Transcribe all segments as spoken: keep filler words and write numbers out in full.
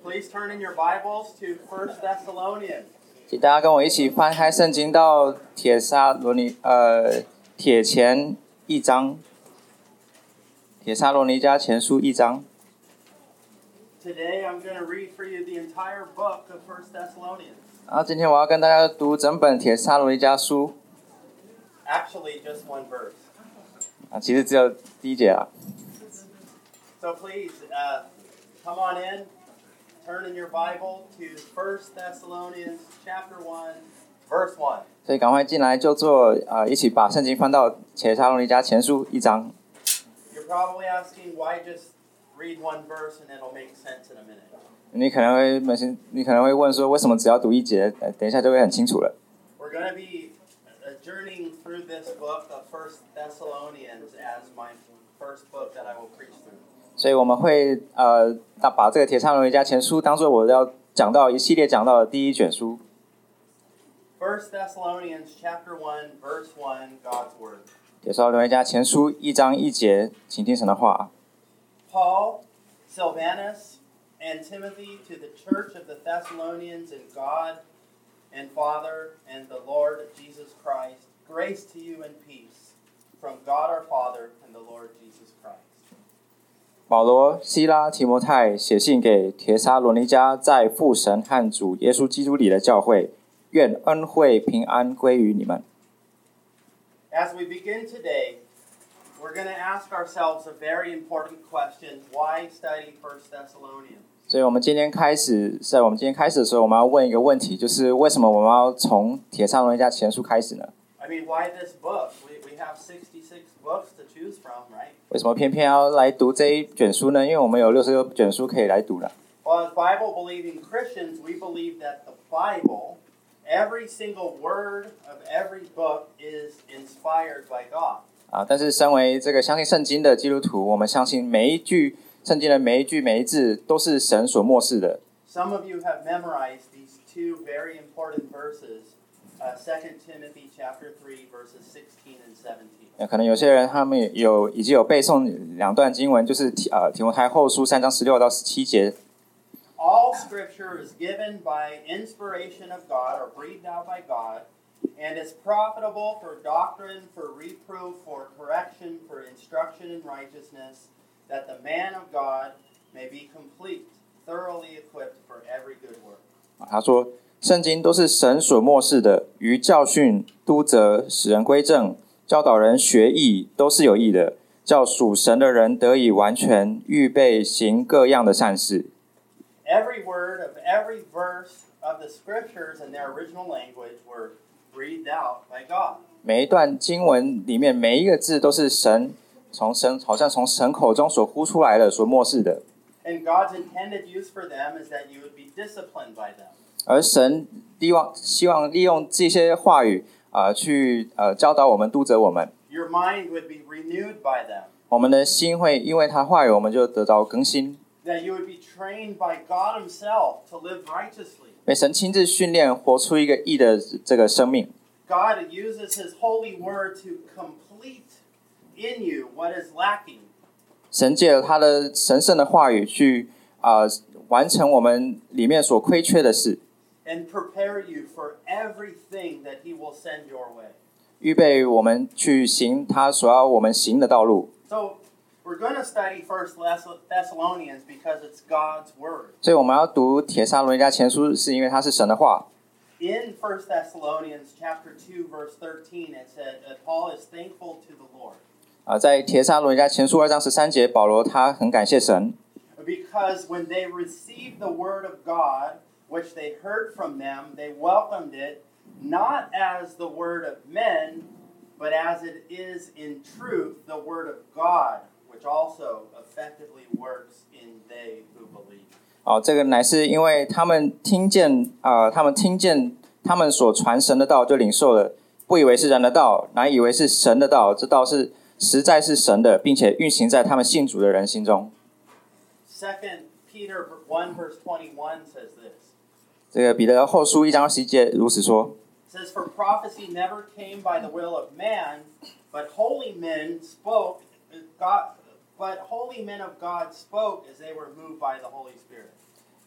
Please turn in your Bibles to First Thessalonians. 请大家跟我一起翻开圣经到铁撒罗尼呃铁前一章，铁撒罗尼迦前书一章。 Today I'm going to read for you the entire book of First Thessalonians. 然后今天我要跟大家读整本铁撒罗尼迦书。 Actually, just one verse. 啊，其实只有第一节啦。 So please, uh, come on in. Turn in your Bible to First Thessalonians chapter one, verse one. 所以赶快进来就坐，呃，一起把圣经翻到铁撒罗尼迦前书一章。 You're probably asking why just read one verse and it'll make sense in a minute. 你可能会你可能会问说，为什么只要读一节，呃等一下就会很清楚了。 We're going to be journeying through this book of First Thessalonians as my first book that I will preach through. 所以我们会呃把这个铁撒罗尼迦前书当作我要讲到一系列讲到的第一卷书。 First Thessalonians chapter one, verse one, God's word. 铁撒罗尼迦前书一章一节，请听神的话。 Paul, Silvanus, and Timothy to the church of the Thessalonians in God and Father and the Lord Jesus Christ, grace to you and peace from God our Father and the Lord Jesus Christ. 保罗、西拉、提摩太写信给帖撒罗尼迦在父神和主耶稣基督里的教会，愿恩惠平安归于你们。 As we begin today, we're going to ask ourselves a very important question: Why study First Thessalonians? 所以我们今天开始，在我们今天开始的时候，我们要问一个问题，就是为什么我们要从帖撒罗尼迦前书开始呢？ I mean, why this book? We we have sixty-six books to choose from, right? 为什么偏偏要来读这一卷书呢？因为我们有六十六卷书可以来读了。 Well, as Bible-believing Christians, we believe that the Bible, every single word of every book, is inspired by God. 啊，但是身为这个相信圣经的基督徒，我们相信每一句圣经的每一句每一字都是神所默示的。 Some of you have memorized these two very important verses, uh, Second Timothy chapter three, verses sixteen and seventeen. 可能有些人他们有已经有背诵两段经文，就是提呃提摩太后书三章十六到十七节。 All Scripture is given by inspiration of God or breathed out by God, and is profitable for doctrine, for reproof, for correction, for instruction in righteousness, that the man of God may be complete, thoroughly equipped for every good work. 他说，圣经都是神所默示的，于教训、督责、使人归正、教导人学义，都是有益的，叫属神的人得以完全，预备行各样的善事。 Every word of every verse of the Scriptures in their original language were breathed out by God. 每一段经文里面每一个字都是神从神好像从神口中所呼出来的，所默示的。 And God's intended use for them is that you would be disciplined by them. 而神希望希望利用这些话语啊、呃，去呃教导我们、督责我们。 Your mind would be renewed by them. 我们的心会因为他话语，我们就得到更新。 That you would be trained by God Himself to live righteously. 被神亲自训练，活出一个义的这个生命。 God uses His holy word to complete in you what is lacking. 神借了他的神圣的话语去啊、呃、完成我们里面所亏缺的事。 And prepare you for everything that He will send your way. 预备我们去行他所要我们行的道路。 So we're going to study First Thessalonians because it's God's word. 所以我们要读帖撒罗尼迦前书，是因为它是神的话。 In First Thessalonians chapter two, verse thirteen, it said that Paul is thankful to the Lord. 啊，在帖撒罗尼迦前书二章十三节，保罗他很感谢神。 Because when they received the word of God, which they heard from them, they welcomed it, not as the word of men, but as it is in truth the word of God, which also effectively works in they who believe. 哦，这个乃是因为他们听见啊、呃，他们听见他们所传神的道，就领受了，不以为是人的道，乃以为是神的道。这道是实在是神的，并且运行在他们信主的人心中。 Second Peter one verse twenty-one says this. 这个彼得后书一章二十一节如此说。 It says, "For prophecy never came by the will of man, but holy men spoke. God, but holy men of God spoke as they were moved by the Holy Spirit."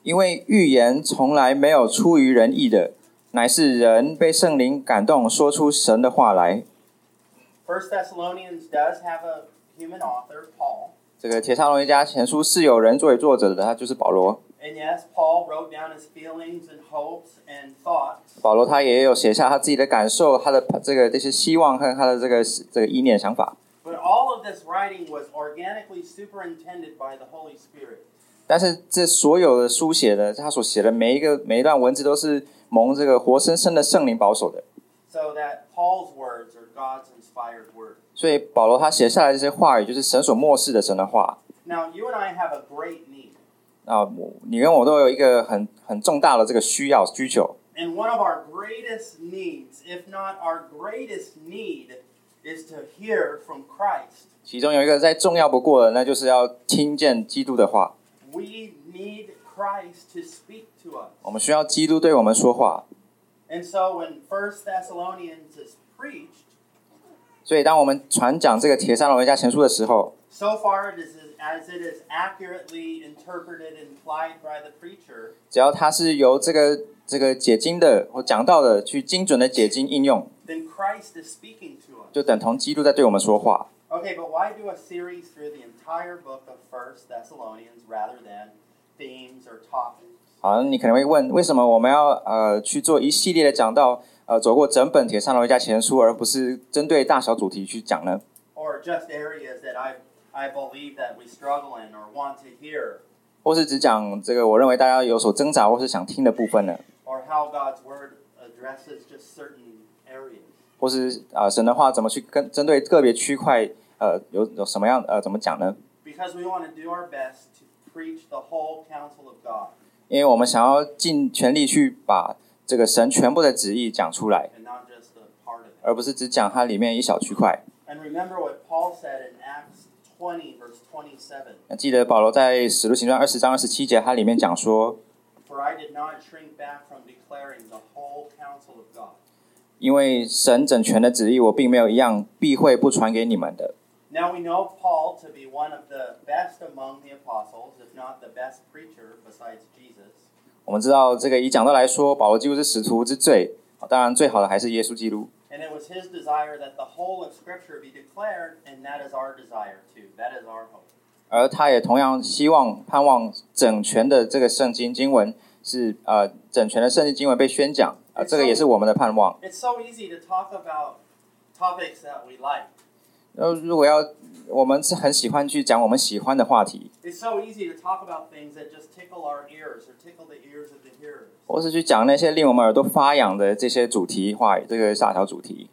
因为预言从来没有出于人意的，乃是人被圣灵感动，说出神的话来。 First Thessalonians does have a human author, Paul. 这个帖撒罗尼迦前书是有人作为作者的，他就是保罗。 And yes, Paul wrote down his feelings and hopes and thoughts. 保罗他也有写下他自己的感受，他的这个这些希望和他的这个这个意念想法。 But all of this writing was organically superintended by the Holy Spirit. 但是这所有的书写的，他所写的每一个每一段文字都是蒙这个活生生的圣灵保守的。 So that Paul's words are God's inspired words. 所以保罗他写下来这些话语，就是神所默示的神的话。 Now, you and I have a great need. 啊，你跟我都有一个很很重大的这个需要需求。 And one of our greatest needs, if not our greatest need, is to hear from Christ. 其中有一个再重要不过的，那就是要听见基督的话。 We need Christ to speak to us. 我们需要基督对我们说话。 And so when First Thessalonians is preached, 所以当我们传讲这个帖撒罗尼迦前书的时候， so far it is as it is accurately interpreted and applied by the preacher, 只要它是由这个这个解经的或讲道的去精准的解经应用， then Christ is speaking to us. 就等同基督在对我们说话。 Okay, but why do a series through the entire book of First Thessalonians rather than themes or topics? 好，你可能会问，为什么我们要呃去做一系列的讲道，呃走过整本帖撒罗尼迦前书，而不是针对大小主题去讲呢？ Or just areas that I I believe that we struggle in or want to hear? 或是只讲这个我认为大家有所挣扎或是想听的部分呢？ Or how God's word addresses just certain areas? 或是啊、呃、神的话怎么去跟针对个别区块呃有有什么样呃怎么讲呢？ Because we want to do our best to preach the whole counsel of God. 因为我们想要尽全力去把这个神全部的旨意讲出来， And not just a part of it. 而不是只讲它里面一小区块。 And remember what Paul said in Acts twenty, verse twenty-seven. 那记得保罗在使徒行传二十章二十七节，他里面讲说， For I did not shrink back from declaring the whole counsel of God. 因为神整全的旨意，我并没有一样避讳不传给你们的。 Now we know Paul to be one of the best among the apostles, if not the best preacher besides Jesus. 我们知道这个以讲道来说，保罗几乎是使徒之最，当然最好的还是耶稣基督。 And it was his desire that the whole of Scripture be declared, and that is our desire too. That is our hope. 而他也同样希望盼望整全的这个圣经经文是呃整全的圣经经文被宣讲啊、呃，这个也是我们的盼望。 It's so easy to talk about topics that we like. 呃，如果要我们是很喜欢去讲我们喜欢的话题， It's so easy to talk about things that just tickle our ears or tickle the ears of the hearers. 或是去讲那些令我们耳朵发痒的这些主题话语，这个大小主题。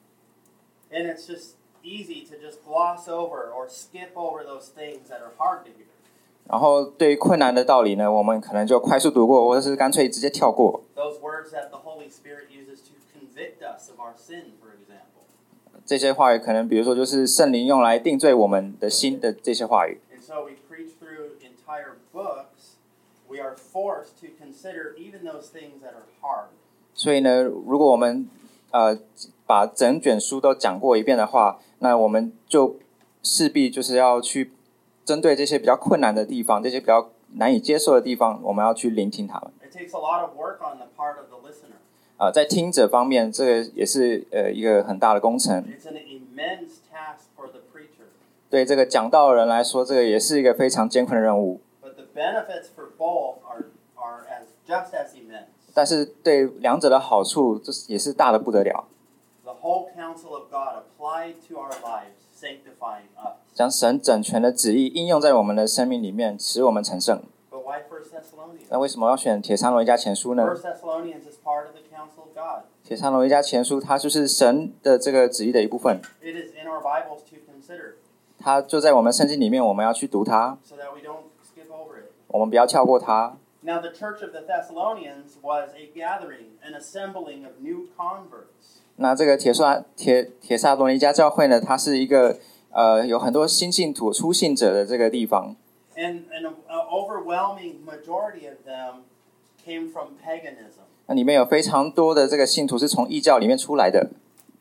And it's just easy to just gloss over or skip over those things that are hard to hear. 然后对于困难的道理呢，我们可能就快速读过，或者是干脆直接跳过。 Those words that the Holy Spirit uses to convict us of our sin, for example. 这些话语可能，比如说就是圣灵用来定罪我们的心的这些话语。 And so we preach through entire books. We are forced to consider even those things that are hard. 所以呢，如果我们呃把整卷书都讲过一遍的话，那我们就势必就是要去针对这些比较困难的地方，这些比较难以接受的地方，我们要去聆听他们。 It takes a lot of work on the part of the listener. 啊、呃，在听者方面，这个也是呃一个很大的工程。 It's an immense task for the preacher. 对这个讲道的人来说，这个也是一个非常艰困的任务。 But the benefits for both are, are as just as immense. 但是对两者的好处，这也是大的不得了。 The whole counsel of God applied to our lives, sanctifying us. 将神整全的旨意应用在我们的生命里面，使我们成圣。 But why First Thessalonians? 那为什么要选帖撒罗尼迦前书呢？ First Thessalonians is part of the counsel of God. 帖撒罗尼迦前书，它就是神的这个旨意的一部分， It is in our Bibles to consider, 它就在我们圣经里面，我们要去读它， so that we don't skip over it. 我们不要跳过它。 Now, the church of the Thessalonians was a gathering, an assembling of new converts. 那这个帖撒帖帖撒罗尼迦教会呢，它是一个呃有很多新信徒、初信者的这个地方。 And an overwhelming majority of them came from paganism. 那里面有非常多的这个信徒是从异教里面出来的。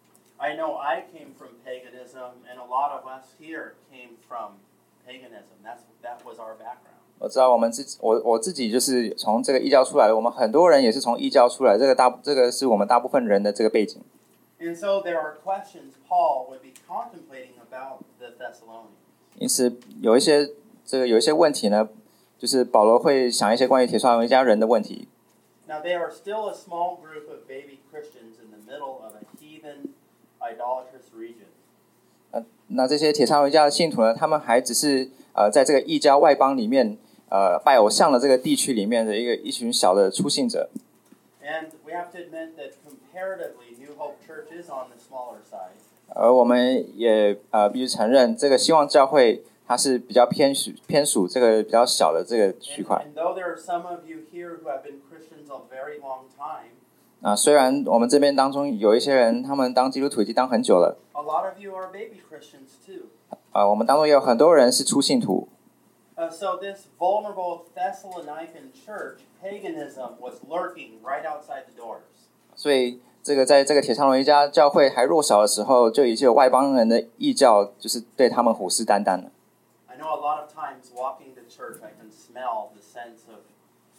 I know I came from paganism, and a lot of us here came from paganism. That's, that was our background. 我知道我们自己，我我自己就是从这个异教出来的，我们很多人也是从异教出来，这个大这个是我们大部分人的这个背景。 And so there are questions Paul would be contemplating about the Thessalonians. 因此有一些这个有一些问题呢，就是保罗会想一些关于铁撒罗尼迦人的问题。 Now they are still a small group of baby Christians in the middle of a heathen, idolatrous region. 呃，那这些铁撒罗尼迦的信徒呢，他们还只是呃在这个异教外邦里面。呃，拜偶像的这个地区里面的一个一群小的初信者。 And we have to admit that comparatively, New Hope Church is on the smaller side. 而我们也呃必须承认，这个希望教会它是比较偏属偏属这个比较小的这个区块。 And, and though there are some of you here who have been Christians a very long time. 啊，虽然我们这边当中有一些人，他们当基督徒已经当很久了。 A lot of you are baby Christians too. 啊，我们当中也有很多人是初信徒。 Uh, so this vulnerable Thessalonican church, paganism was lurking right outside the doors. 所以这个在这个铁撒罗尼迦教会还弱小的时候，就已经有外邦人的异教，就是对他们虎视眈眈了。 I know a lot of times walking to church, I can smell the sense of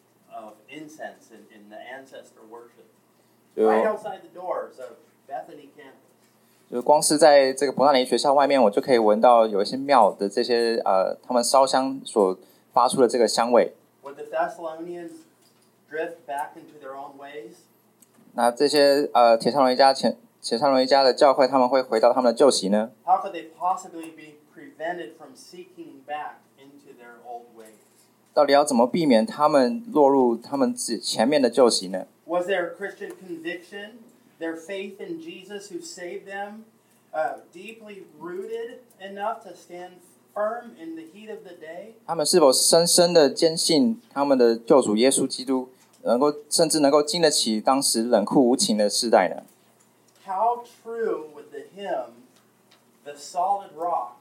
of incense in, in the ancestor worship. Right outside the doors of Bethany campus. 就光是在这个伯纳尼学校外面，我就可以闻到有一些庙的这些呃，他们烧香所发出的这个香味。 Would the Thessalonians drift back into their own ways? 那这些呃铁撒罗尼迦前铁撒罗尼迦的教会，他们会回到他们的旧习呢？ How could they possibly be prevented from seeking back into their old ways? 到底要怎么避免他们落入他们前面的旧习呢？ Was there Christian conviction? Their faith in Jesus who saved them, uh, deeply rooted enough to stand firm in the heat of the day? 他们是否深深的坚信他们的救主耶稣基督，能够甚至能够经得起当时冷酷无情的世代呢？ How true would the hymn, "The Solid Rock,"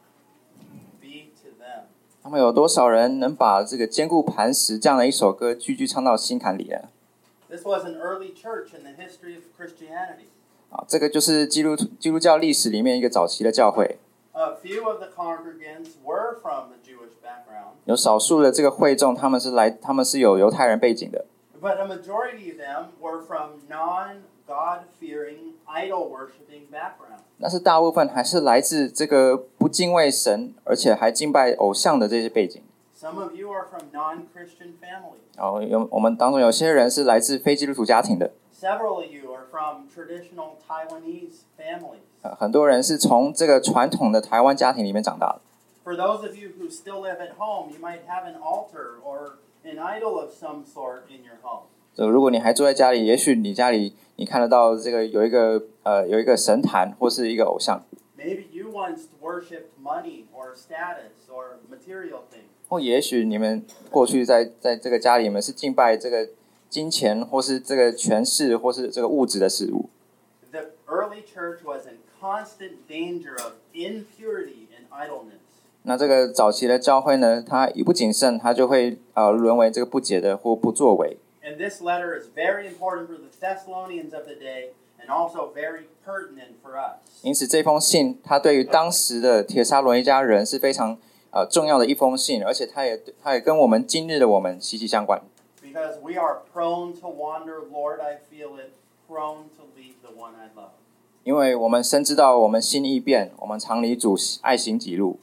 be to them? 他们有多少人能把这个坚固磐石这样的一首歌句句唱到心坎里呢？ This was an early church in the history of Christianity. 啊，这个就是基督基督教历史里面一个早期的教会。 A few of the congregants were from the Jewish background. 有少数的这个会众，他们是来，他们是有犹太人背景的。 But a majority of them were from non-God-fearing, idol-worshiping backgrounds. 但是大部分还是来自这个不敬畏神，而且还敬拜偶像的这些背景。 Some of you are from non-Christian families. 然后有我们当中有些人是来自非基督徒家庭的。 Several of you are from traditional Taiwanese families. 呃，很多人是从这个传统的台湾家庭里面长大的。 For those of you who still live at home, you might have an altar or an idol of some sort in your home. 这如果你还住在家里，也许你家里你看得到这个有一个呃有一个神坛或是一个偶像。 Maybe you once worshipped money or status or material things. 或也许你们过去在在这个家里，你们是敬拜这个金钱，或是这个权势，或是这个物质的事物。 The early church was in constant danger of impurity and idleness. 那这个早期的教会呢，它一不谨慎，它就会呃沦为这个不洁的或不作为。 And this letter is very important for the Thessalonians of the day, and also very pertinent for us. 因此，这封信它对于当时的帖撒罗尼迦人是非常呃重要的一封信，而且它也它也跟我们今日的我们息息相关。 Because we are prone to wander, Lord, I feel it, prone to leave the one I love. 因为我们深知道我们心意变，我们常离主爱行己路。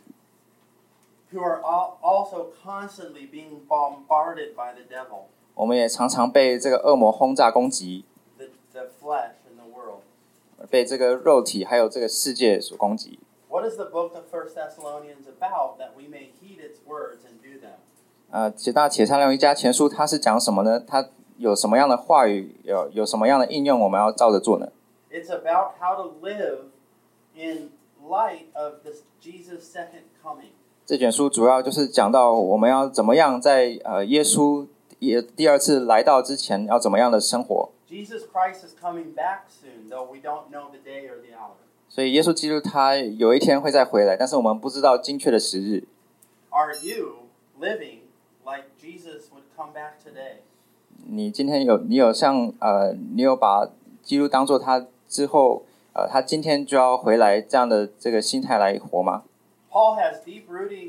Who are also constantly being bombarded by the devil. 我们也常常被这个恶魔轰炸攻击。 The, the flesh and the world. 被这个肉体还有这个世界所攻击。 What is the book of First Thessalonians about that we may heed its words and do them? 呃，其他帖撒罗尼迦前书它是讲什么呢？它有什么样的话语，有有什么样的应用，我们要照着做呢？ It's about how to live in light of this Jesus' second coming. 这卷书主要就是讲到我们要怎么样在呃耶稣也第二次来到之前要怎么样的生活。 Jesus Christ is coming back soon, though we don't know the day or the hour. 所以耶稣基督他有一天会再回来，但是我们不知道精确的时日。 Are you living like Jesus would come back today? 你今天有你有像呃你有把基督当作他之后呃他今天就要回来这样的这个心态来活吗？ Paul has deep rooting,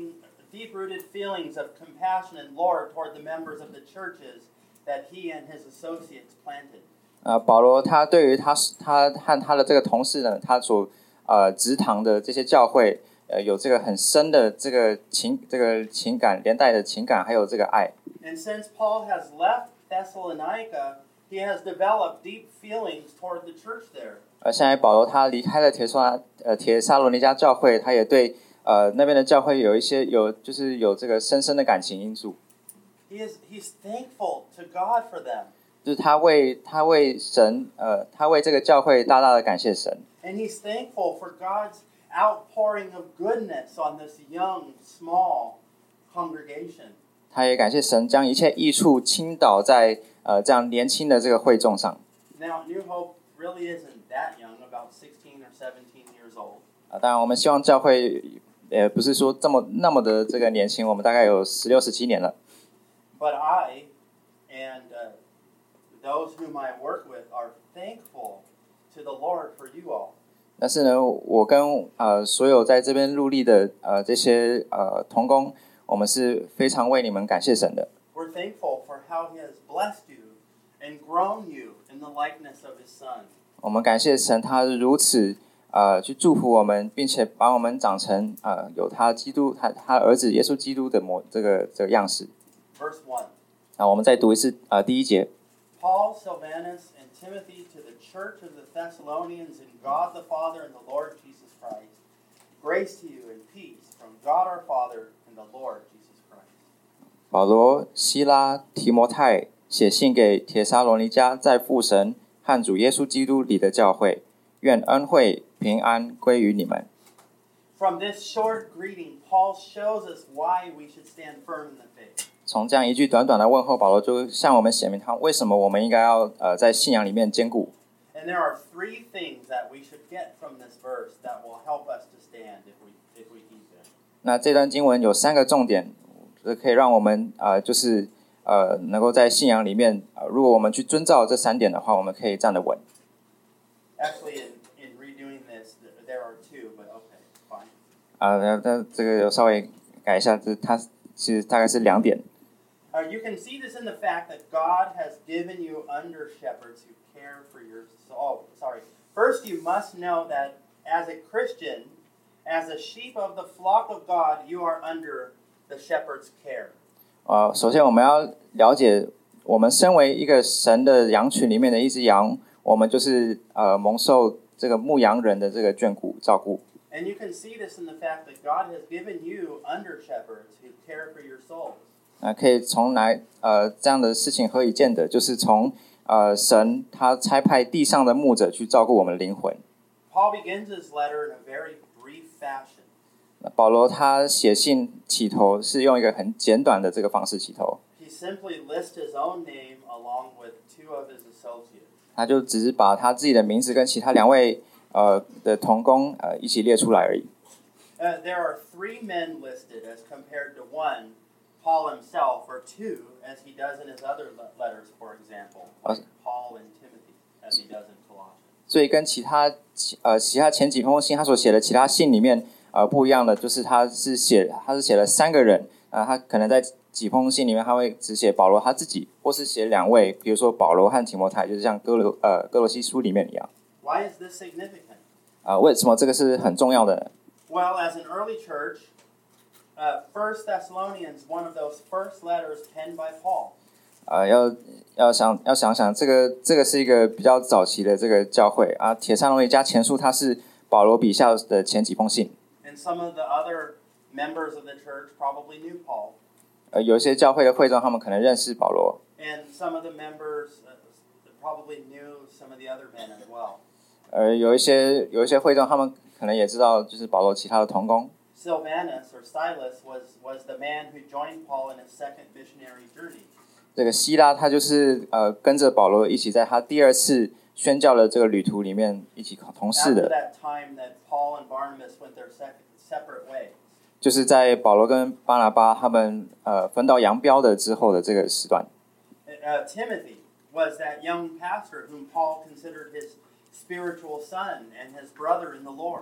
deep-rooted feelings of compassion and lore toward the members of the churches that he and his associates planted. 呃，保罗他对于他他和他的这个同事呢，他所呃职堂的这些教会，呃，有这个很深的这个情这个情感连带的情感，还有这个爱。 And since Paul has left Thessalonica, he has developed deep feelings toward the church there. 而现在保罗他离开了铁刷呃铁撒罗尼迦教会，他也对呃那边的教会有一些有就是有这个深深的感情因素。 He is he's thankful to God for them. 就是他为他为神呃他为这个教会大大的感谢神。 And he's thankful for God's outpouring of goodness on this young, small congregation. 他也感谢神将一切益处倾倒在呃这样年轻的这个会众上。 Now, New Hope really isn't that young, about sixteen or seventeen years old. 啊，当然我们希望教会也不是说这么那么的这个年轻，我们大概有十六、十七年了。 But I and uh, those whom I work with are thankful to the Lord for you all. 但是呢，我跟呃所有在这边入力的呃这些呃同工，我们是非常为你们感谢神的。 We're thankful for how He has blessed you and grown you in the likeness of His Son. 我们感谢神，他如此呃去祝福我们，并且把我们长成呃有他基督他他儿子耶稣基督的模这个这个样式。 Verse one. 那我们再读一次呃第一节。 Paul, Silvanus, and Timothy to the church of the Thessalonians in God the Father and the Lord Jesus Christ. Grace to you and peace from God our Father and the Lord Jesus Christ. 保罗、希拉、提摩太写信给帖撒罗尼迦在父神和主耶稣基督里的教会，愿恩惠平安归于你们。 From this short greeting, Paul shows us why we should stand firm in the faith. 从这样一句短短的问候，保罗就向我们写明他为什么我们应该要呃在信仰里面坚固。 And there are three things that we should get from this verse that will help us to stand if we if we heed them. 那这段经文有三个重点，可以让我们呃就是呃能够在信仰里面，呃如果我们去遵照这三点的话，我们可以站得稳。 Actually, in, in redoing this, there are two, but okay, fine. 啊、呃，那这个有稍微改一下，这它其实大概是两点。 Uh, you can see this in the fact that God has given you under shepherds who care for your soul. Oh, sorry. First, you must know that as a Christian, as a sheep of the flock of God, you are under the shepherd's care. 呃，首先我们要了解，我们身为一个神的羊群里面的一只羊，我们就是呃蒙受这个牧羊人的这个眷顾照顾。 And you can see this in the fact that God has given you under shepherds who care for your souls. 那可以从来呃这样的事情何以见得？就是从呃神他差派地上的牧者去照顾我们的灵魂。 Paul begins his letter in a very brief fashion. 那保罗他写信起头是用一个很简短的这个方式起头， He simply lists his own name along with two of his associates. 他就只是把他自己的名字跟其他两位呃的同工呃一起列出来而已。 Uh, there are three men listed as compared to one, Paul himself, or two, as he does in his other le- letters, for example, like Paul and Timothy, as he does in Colossians. 所以跟其他呃其他前几封信他所写的其他信里面呃不一样的，就是他是写他是写了三个人啊、呃，他可能在几封信里面他会只写保罗他自己，或是写两位，比如说保罗和提摩太，就是像哥罗呃哥罗西书里面一样。 Why is this significant? 啊、呃，为什么这个是很重要的呢？ Well, as an early church, uh, First Thessalonians, one of those first letters penned by Paul. 啊、呃，要要想要想想，这个这个是一个比较早期的这个教会啊，帖撒罗尼迦前书它是保罗笔下的前几封信。 And some of the other members of the church probably knew Paul. 呃，有一些教会的会众他们可能认识保罗， And some of the members uh, probably knew some of the other men as well. 呃，有一些有一些会众他们可能也知道，就是保罗其他的同工。 Silvanus or Silas was, was the man who joined Paul in his second missionary journey. 这个希拉他就是呃跟着保罗一起在他第二次宣教的这个旅途里面一起同事 After 的， that time that Paul and Barnabas went their sec- separate ways. 就是在保罗跟巴拿巴他们呃分道扬镳的之后的这个时段。 Uh, Timothy was that young pastor whom Paul considered his spiritual son and his brother in the Lord.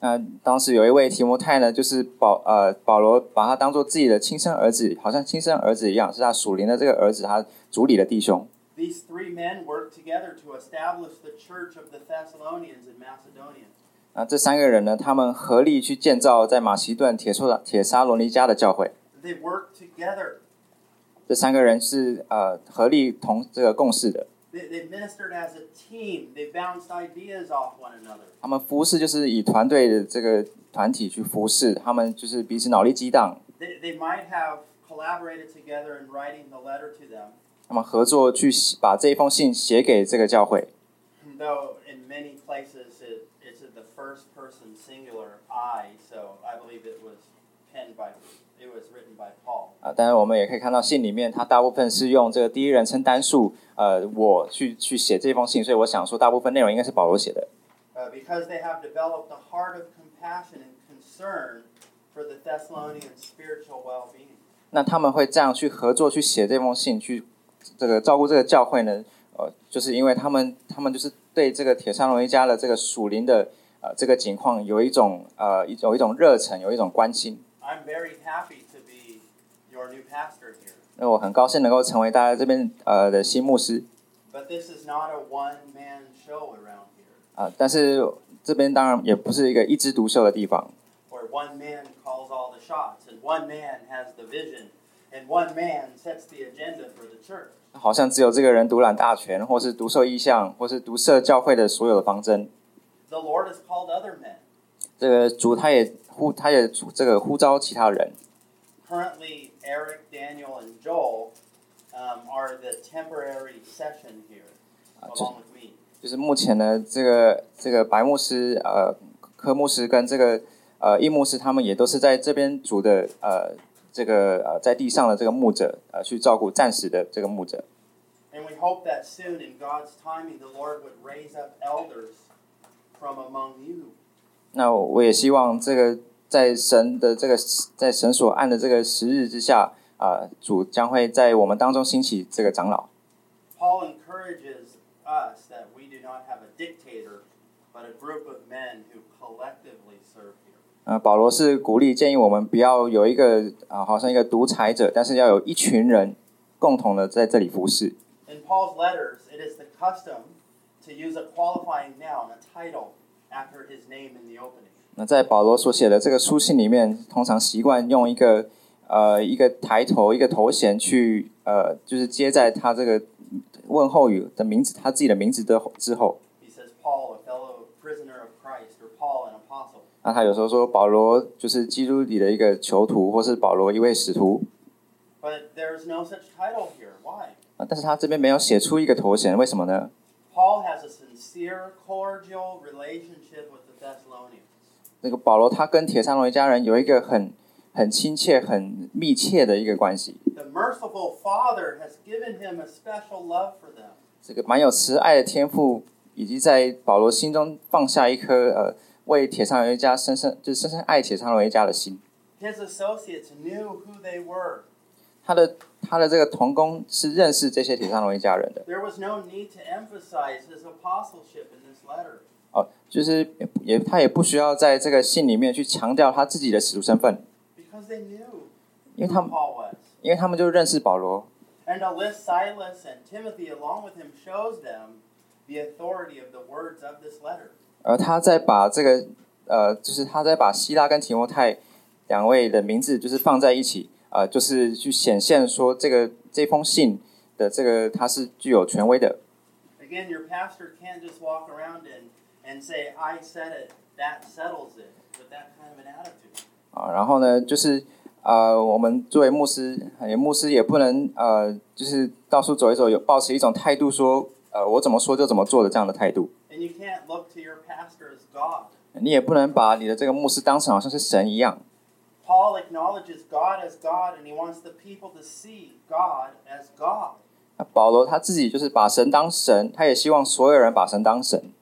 那当时有一位提摩太呢，就是保呃保罗把他当作自己的亲生儿子，好像亲生儿子一样，是他属灵的这个儿子，他主里的弟兄。 These three men worked together to establish the church of the Thessalonians in Macedonia. 那这三个人呢，他们合力去建造在马其顿铁索铁沙罗尼迦的教会。 They worked together. 这三个人是呃合力同这个共事的。 They, they ministered as a team. They bounced ideas off one another. 他们服侍就是以团队的这个团体去服侍，他们就是彼此脑力激荡。 They, they might have collaborated together in writing the letter to them. 他们合作去把这一封信写给这个教会。 Though in many places it, it's in the first person singular I, so I believe it was penned by, it was written by Paul. 啊，当然我们也可以看到信里面，它大部分是用这个第一人称单数，呃，我去去写这封信，所以我想说，大部分内容应该是保罗写的。 Uh, because they have developed a heart of compassion and concern for the Thessalonian spiritual well-being. 那他们会这样去合作去写这封信，去这个照顾这个教会呢？呃，就是因为他们他们就是对这个铁沙罗尼迦的这个属灵的呃这个情况有一种呃有一种热忱，有一种关心。 I'm very happy to be your new pastor here. 那我很高兴能够成为大家这边呃的新牧师。 But this is not a one-man show around here. 啊、呃，但是这边当然也不是一个一枝独秀的地方。 Where one man calls all the shots, and one man has the vision, and one man sets the agenda for the church. 好像只有这个人独揽大权，或是独受意向，或是独设教会的所有的方针。 The Lord has called other men. 这个主他也呼，他也这个呼召其他人。 Currently, Eric, Daniel, and Joel um, are the temporary session here, along with me. 就是目前呢，这个这个白牧师、呃柯牧师跟这个呃易牧师，他们也都是在这边主的呃。这个呃，在地上的这个牧者，呃，去照顾暂时的这个牧者。 And we hope that soon, in God's timing, the Lord would raise up elders from among you. 那我也希望这个在神的这个在神所按的这个时日之下，啊、呃，主将会在我们当中兴起这个长老。 Paul encourages us that we do not have a dictator, but a group of men who collectively serve here. 呃，保罗是鼓励建议我们不要有一个啊、呃，好像一个独裁者，但是要有一群人共同的在这里服侍。 In Paul's letters, it is the custom to use a qualifying noun, a title, after his name in the opening. 那在保罗所写的这个书信里面，通常习惯用一个呃一个抬头一个头衔去呃，就是接在他这个问候语的名字，他自己的名字的之后。 He says, Paul, a fellow prisoner of Christ, or Paul, an apostle. 那他有时候说保罗就是基督里的一个囚徒，或是保罗一位使徒。 But there's no such title here. Why? 但是他这边没有写出一个头衔，为什么呢？ Paul has a sincere, cordial relationship with the Thessalonians. 那个保罗他跟铁沙罗尼迦人有一个很很亲切、很密切的一个关系。 The merciful Father has given him a special love for them. 这个蛮有慈爱的天父，以及在保罗心中放下一颗呃。为铁沙罗尼迦深深就是深深爱铁沙罗尼迦的心。 His associates knew who they were. 他的他的这个同工是认识这些铁沙罗尼迦人的。 There was no need to emphasize his apostleship in this letter. 哦，就是也他也不需要在这个信里面去强调他自己的使徒身份。 Because they knew 因为他们 who Paul was. 因为他们就认识保罗。 And to list Silas and Timothy along with him shows them the authority of the words of this letter. 而他在把这个呃，就是他在把希拉跟提摩太两位的名字就是放在一起，呃，就是去显现说这个这封信的这个它是具有权威的。 Again, your pastor can't just walk around and and say, "I said it, that settles it," with that kind of an attitude. 啊，然后呢，就是呃，我们作为牧师，也牧师也不能呃，就是到处走一走，有抱持一种态度说，呃，我怎么说就怎么做的这样的态度。 And you can't look to your pastor as God. 你也不能把你的这个牧师当成好像是神一样。 Paul acknowledges God as God, and he wants the people to see God as God. 那保罗他自己就是把神当神，他也希望所有人把神当神。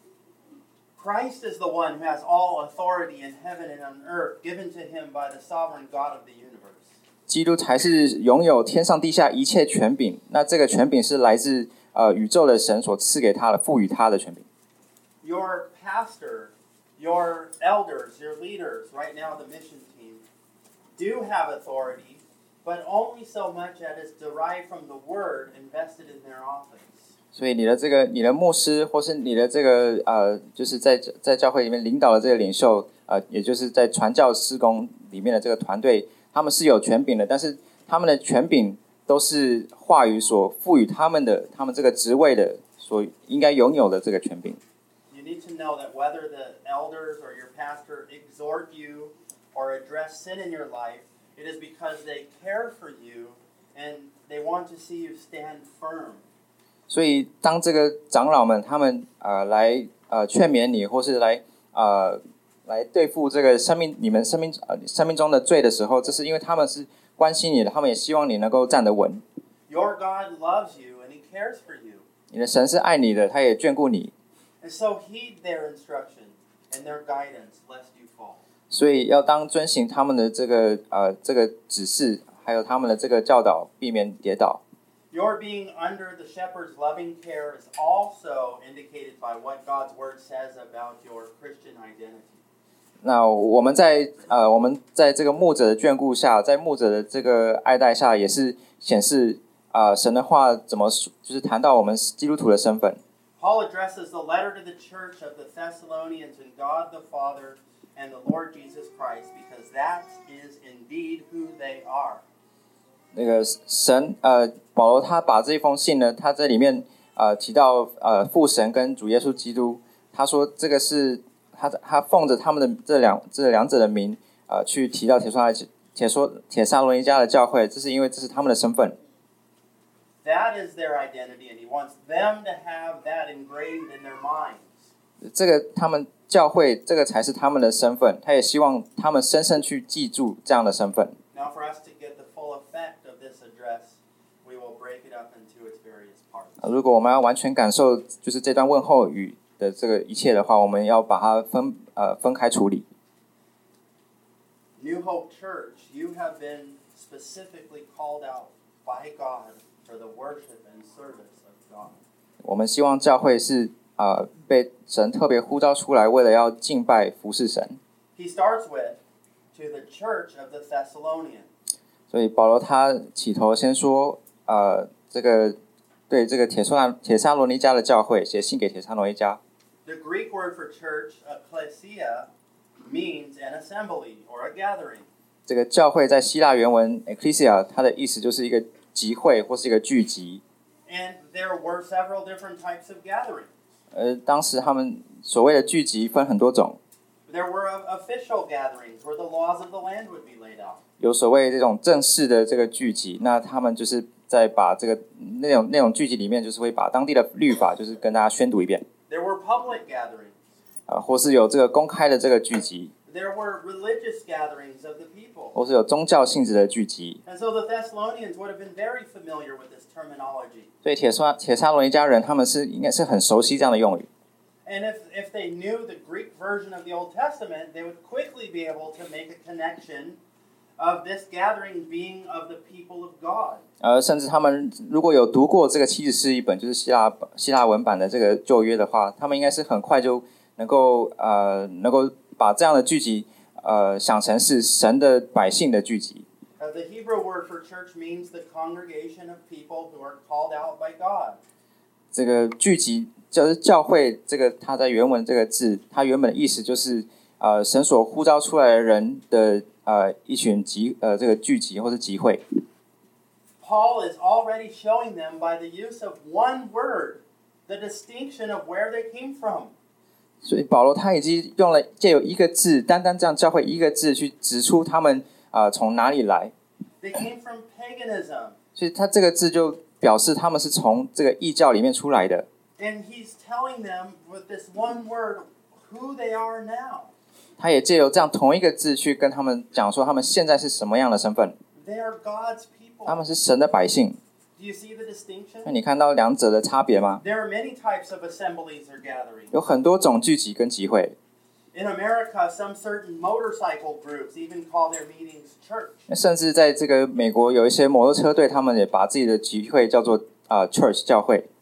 Christ is the one who has all authority in heaven and on earth, given to him by the sovereign God of the universe. 基督才是拥有天上地下一切权柄，那这个权柄是来自呃宇宙的神所赐给他的，赋予他的权柄。 Your pastor, Your elders, your leaders, right now the mission team, do have authority, but only so much as is derived from the word invested in their office. 所以你的这个你的牧师或是你的这个呃，就是在在教会里面领导的这个领袖，呃，也就是在传教事工里面的这个团队，他们是有权柄的，但是他们的权柄都是话语所赋予他们的，他们这个职位的所应该拥有的这个权柄。 You need to know that whether the elders or your pastor exhort you or address sin in your life, it is because they care for you and they want to see you stand firm. 所以当这个长老们他们呃来呃劝勉你，或是来呃来对付这个生命你们生命呃生命中的罪的时候，这是因为他们是关心你的，他们也希望你能够站得稳。 Your God loves you and He cares for you. 你的神是爱你的，他也眷顾你。 And so heed their instruction and their guidance, lest you fall. 所以要当遵行他们的这个呃这个指示，还有他们的这个教导，避免跌倒。 Your being under the shepherd's loving care is also indicated by what God's word says about your Christian identity. 那我们在呃我们在这个牧者的眷顾下，在牧者的这个爱戴下，也是显示啊、呃、神的话怎么就是谈到我们基督徒的身份。 Paul addresses the letter to the church of the Thessalonians in God the Father and the Lord Jesus Christ because that is indeed who they are. 那个神呃保罗他把这一封信呢，他在里面呃提到呃父神跟主耶稣基督，他说这个是他他奉着他们的这两这两者的名呃去提到铁刷铁说铁撒罗尼迦的教会，这是因为这是他们的身份。 That is their identity, and he wants them to have that engraved in their minds. 这个他们教会这个才是他们的身份，他也希望他们深深去记住这样的身份。 Now, for us to get the full effect of this address, we will break it up into its various parts. 如果我们要完全感受就是这段问候语的这个一切的话，我们要把它分呃分开处理。 New Hope Church, you have been specifically called out by God for the worship and service of God. 我们希望教会是啊、呃、被神特别呼召出来，为了要敬拜服侍神。 He starts with to the church of the Thessalonians. 所以保罗他起头先说，呃，这个对这个铁撒铁撒罗尼迦的教会写信给铁撒罗尼迦。 The Greek word for church, ecclesia, means an assembly or a gathering. 这个教会在希腊原文 ecclesia， 它的意思就是一个集会或是一个聚集。 And there were several different types of gatherings. 而当时他们所谓的聚集分很多种。 There were official gatherings where the laws of the land would be laid out. 有所谓这种正式的这个聚集，那他们就是在把这个那种那种聚集里面，就是会把当地的律法就是跟大家宣读一遍。 There were public gatherings. 啊、呃，或是有这个公开的这个聚集。 There were religious gatherings of the people. 或是有宗教性质的聚集。 And so the Thessalonians would have been very familiar with this terminology. 所以铁撒铁撒罗尼迦人他们是应该是很熟悉这样的用语。 And if if they knew the Greek version of the Old Testament, they would quickly be able to make a connection of this gathering being of the people of God. 呃，甚至他们如果有读过这个七十士译本，就是希腊希腊文版的这个旧约的话，他们应该是很快就能够呃能够把这样的聚集呃想成是神的百姓的聚集。 Uh, the Hebrew word for church means the congregation of people who are called out by God. 这个聚集就是教会，这个它在原文这个字，它原本的意思就是呃神所呼召出来的人的呃一群集呃这个聚集或是集会。 Paul is already showing them by the use of one word the distinction of where they came from. 所以保罗他已经用了借由一个字，单单这样教会一个字去指出他们啊、呃、从哪里来。 They came from paganism. 所以他这个字就表示他们是从这个异教里面出来的。 And he's telling them with this one word who they are now. 他也借由这样同一个字去跟他们讲说他们现在是什么样的身份。 They are God's people. 他们是神的百姓。 Do you see the distinction? 那你看到两者的差别吗？ There are many types of assemblies or gatherings. 有很多种聚集跟集会。 In America, some certain motorcycle groups even call their meetings church. 甚至在这个美国有一些摩托车队，他们也把自己的集会叫做啊、呃、church 教会。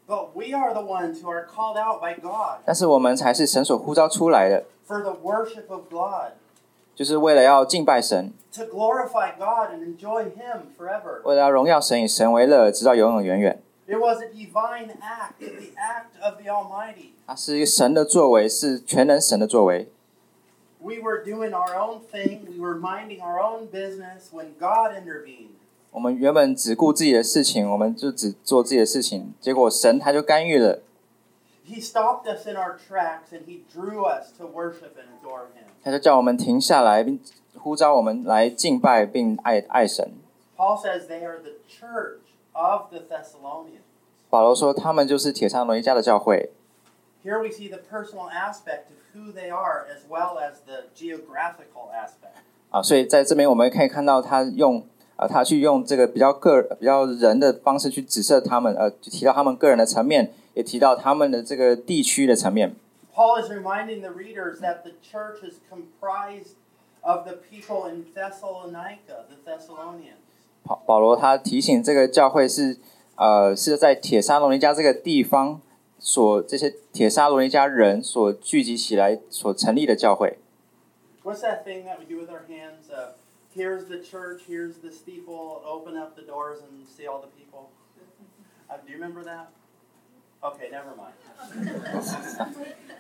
But we are the ones who are called out by God 但是我们才是神所呼召出来的， for the worship of God, 就是为了要敬拜神， to glorify God and enjoy Him forever. 为了要荣耀神，以神为乐，直到永永远远。 It was a divine act, the act of the Almighty. 它是一个神的作为，是全能神的作为。 We were doing our own thing, we were minding our own business when God intervened. 我们原本只顾自己的事情，我们就只做自己的事情，结果神他就干预了。 He stopped us in our tracks and He drew us to worship and adore Him. 他就叫我们停下来，并呼召我们来敬拜并爱爱神。 Paul says they are the church of the Thessalonians. 保罗说，他们就是铁撒罗尼迦的教会。 Here we see the personal aspect of who they are as well as the geographical aspect. 啊，所以在这边我们可以看到他用啊，他去用这个比较个比较人的方式去指涉他们，呃，提到他们个人的层面，也提到他们的这个地区的层面。 Paul is reminding the readers that the church is comprised of the people in Thessalonica, the Thessalonians. 保保罗他提醒这个教会是呃是在铁撒罗尼迦这个地方所这些铁撒罗尼迦人所聚集起来所成立的教会。 What's that thing that we do with our hands? Uh, here's the church, here's the steeple, open up the doors and see all the people. Uh, do you remember that? Okay, never mind.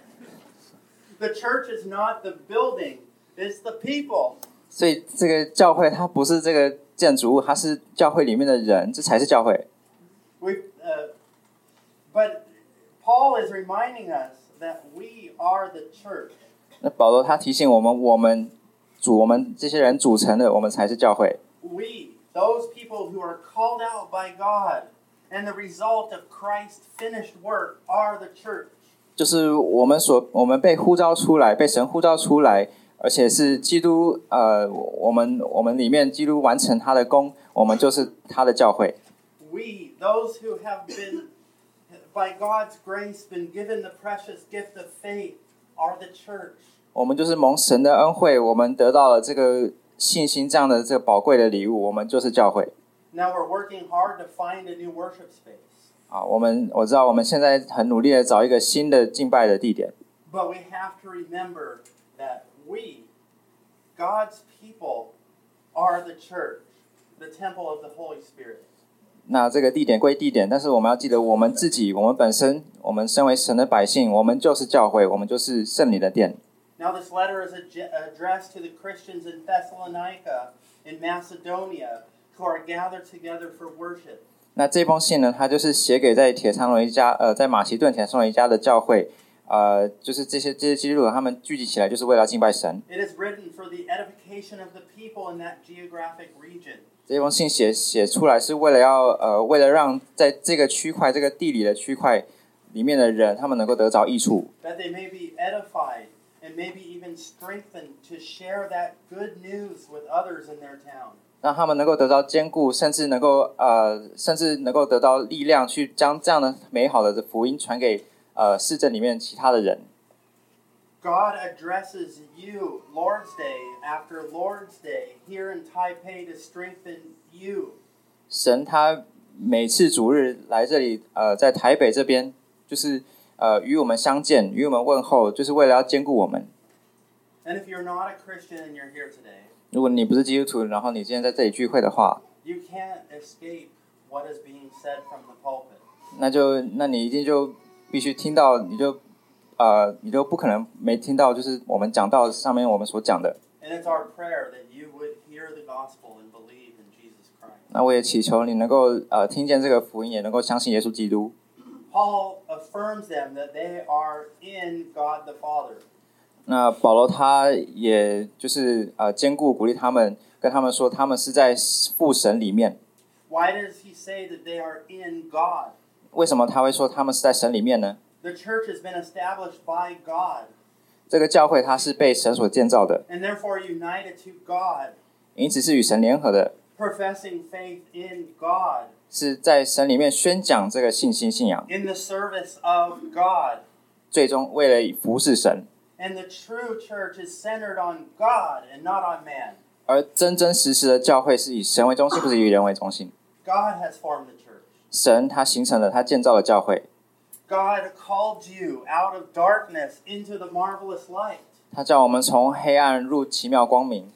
The church is not the building, it's the people. 所以这个教会它不是这个建筑物，它是教会里面的人，这才是教会。 We, uh, but Paul is reminding us that we are the church. 那保罗他提醒我们，我们组我们这些人组成的，我们才是教会。 We, those people who are called out by God and the result of Christ's finished work are the church. 就是我们所我们被呼召出来，被神呼召出来，而且是基督呃，我们我们里面基督完成他的功，我们就是他的教会。 We, those who have been, by God's grace, been given the precious gift of faith, are the church. 我们就是蒙神的恩惠，我们得到了这个信心这样的这个宝贵的礼物，我们就是教会。 Now we're working hard to find a new worship space. 啊，我们我知道我们现在很努力的找一个新的敬拜的地点， But we have to remember that we, God's people, are the church, the temple of the Holy Spirit. 那这个地点归地点，但是我们要记得我们自己，我们本身，我们身为神的百姓，我们就是教会，我们就是圣灵的殿。 Now this letter is ad- addressed to the Christians in Thessalonica, in Macedonia, who are gathered together for worship. 那这封信呢，它就是写给在铁撒罗尼迦，呃，在马其顿铁撒罗尼迦的教会，呃，就是这些这些基督徒他们聚集起来，就是为了敬拜神。 It is written for the edification of the people in that geographic region. 这封信写写出来是为了要，呃，为了让在这个区块、这个地理的区块里面的人，他们能够得着益处， That they may be edified and maybe even strengthened to share that good news with others in their town. 让他们能够得到坚固，甚至能够呃，甚至能够得到力量，去将这样的美好的福音传给呃市镇里面其他的人。 God addresses you Lord's Day after Lord's Day here in Taipei to strengthen you. 神他每次主日来这里，呃，在台北这边，就是呃与我们相见，与我们问候，就是为了要兼顾我们。 And if you're not a Christian and you're here today, 如果你不是基督徒，然后你今天在这里聚会的话， you can't escape what is being said from the pulpit. 那就那你一定就必须听到，你就呃你就不可能没听到，就是我们讲到上面我们所讲的。 And it's our prayer that you would hear the gospel and believe in Jesus Christ. 那我也祈求你能够呃听见这个福音，也能够相信耶稣基督。 Paul affirms them that they are in God the Father. 那保罗他也就是呃兼顾鼓励他们，跟他们说他们是在父神里面。 Why does he say that they are in God? 为什么他会说他们是在神里面呢？ The church has been established by God 这个教会它是被神所建造的， and therefore united to God, 因此是与神联合的， professing faith in God, 是在神里面宣讲这个信心信仰， in the service of God. 最终为了服侍神。 And the true church is centered on God and not on man. 而真真实实的教会是以神为中心，不是以人为中心。 God has formed the church. 神他形成了，他建造了教会。 God called you out of darkness into the marvelous light. 他叫我们从黑暗入奇妙光明。